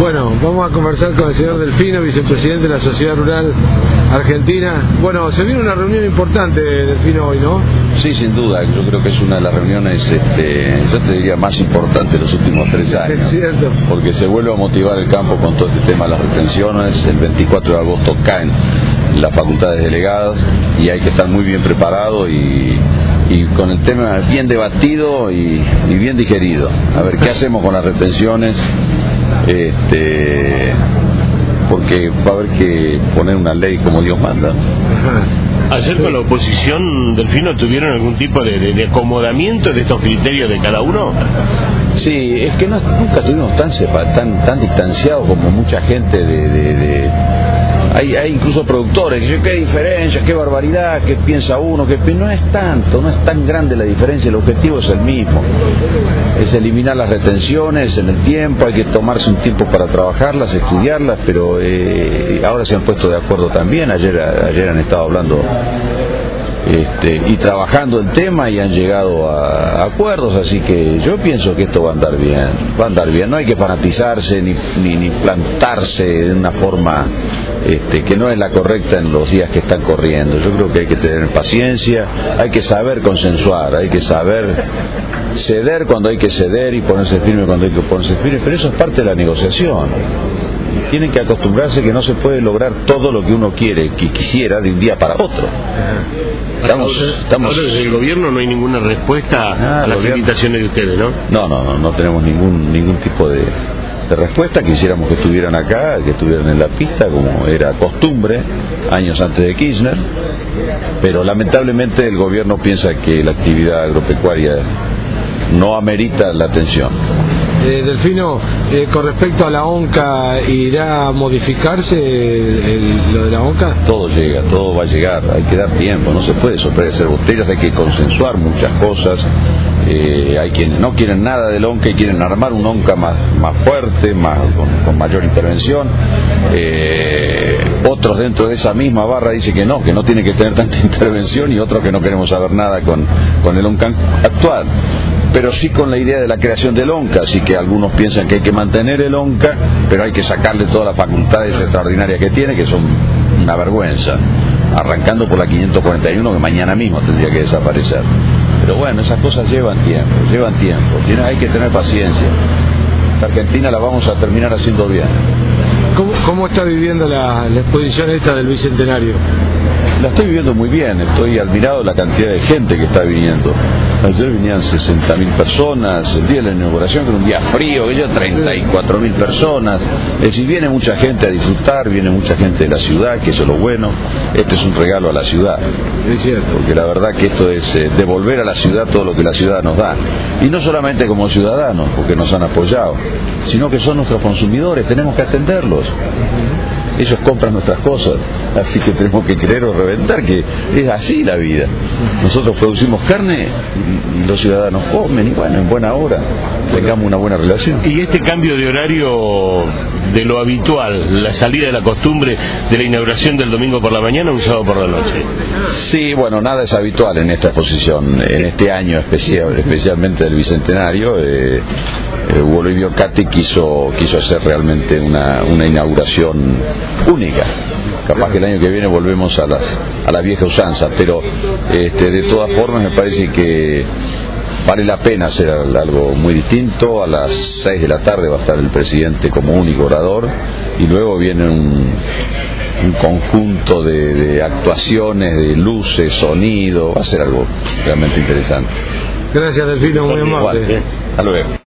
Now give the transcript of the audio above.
Bueno, vamos a conversar con el señor Delfino, vicepresidente de la Sociedad Rural Argentina. Bueno, se viene una reunión importante, Delfino, hoy, ¿no? Sí, sin duda. Yo creo que es una de las reuniones, yo te diría, más importantes de los últimos 3 años. Es cierto. Porque se vuelve a motivar el campo con todo este tema de las retenciones. El 24 de agosto caen las facultades delegadas y hay que estar muy bien preparado y con el tema bien debatido y bien digerido. A ver, ¿qué hacemos con las retenciones? Porque va a haber que poner una ley como Dios manda. Ayer con la oposición, Delfino, ¿tuvieron algún tipo de acomodamiento de estos criterios de cada uno? Sí, es que nunca estuvimos tan distanciados como mucha gente Hay incluso productores que dicen, qué diferencia, qué barbaridad, qué piensa uno, no es tanto, no es tan grande la diferencia, el objetivo es el mismo, es eliminar las retenciones en el tiempo, hay que tomarse un tiempo para trabajarlas, estudiarlas, pero ahora se han puesto de acuerdo también, ayer han estado hablando y trabajando el tema y han llegado a acuerdos, así que yo pienso que esto va a andar bien, no hay que fanatizarse ni plantarse de una forma que no es la correcta en los días que están corriendo. Yo creo que hay que tener paciencia, hay que saber consensuar, hay que saber ceder cuando hay que ceder y ponerse firme cuando hay que ponerse firme, pero eso es parte de la negociación. Tienen que acostumbrarse que no se puede lograr todo lo que uno quisiera de un día para otro. Ahora desde el gobierno no hay ninguna respuesta a las invitaciones de ustedes, ¿no? No tenemos ningún tipo de respuesta. Quisiéramos que estuvieran acá, que estuvieran en la pista, como era costumbre años antes de Kirchner, pero lamentablemente el gobierno piensa que la actividad agropecuaria no amerita la atención. Delfino, con respecto a la ONCA, ¿irá a modificarse lo de la ONCA? Todo va a llegar, hay que dar tiempo, no se puede sorprender botellas, hay que consensuar muchas cosas. Hay quienes no quieren nada del ONCA y quieren armar un ONCA más fuerte, con mayor intervención. Otros dentro de esa misma barra dicen que no tiene que tener tanta intervención, y otros que no queremos saber nada con el ONCA actual, pero sí con la idea de la creación del ONCA. Así que algunos piensan que hay que mantener el ONCA, pero hay que sacarle todas las facultades extraordinarias que tiene, que son una vergüenza, arrancando por la 541, que mañana mismo tendría que desaparecer. Pero bueno, esas cosas llevan tiempo, hay que tener paciencia. Esta Argentina la vamos a terminar haciendo bien. ¿Cómo está viviendo la exposición esta del Bicentenario? La estoy viviendo muy bien, estoy admirado de la cantidad de gente que está viniendo. Ayer vinían 60.000 personas, el día de la inauguración, que era un día frío, que yo 34.000 personas. Es decir, viene mucha gente a disfrutar, viene mucha gente de la ciudad, que eso es lo bueno. Este es un regalo a la ciudad. Es cierto. Porque la verdad que esto es devolver a la ciudad todo lo que la ciudad nos da. Y no solamente como ciudadanos, porque nos han apoyado, sino que son nuestros consumidores, tenemos que atenderlos. Ellos compran nuestras cosas, así que tenemos que querer o reventar, que es así la vida. Nosotros producimos carne y los ciudadanos comen, y bueno, en buena hora tengamos una buena relación. Y este cambio de horario de lo habitual, la salida de la costumbre de la inauguración del domingo por la mañana a un sábado por la noche. Sí, bueno, nada es habitual en esta exposición, en este año especialmente del Bicentenario. Bolivio Cati quiso hacer realmente una inauguración única. Capaz que el año que viene volvemos a la vieja usanza, pero de todas formas me parece que vale la pena hacer algo muy distinto. A las 6 de la tarde va a estar el presidente como único orador, y luego viene un conjunto de actuaciones, de luces, sonido. Va a ser algo realmente interesante. Gracias, Delfino, muy amable. Hasta luego.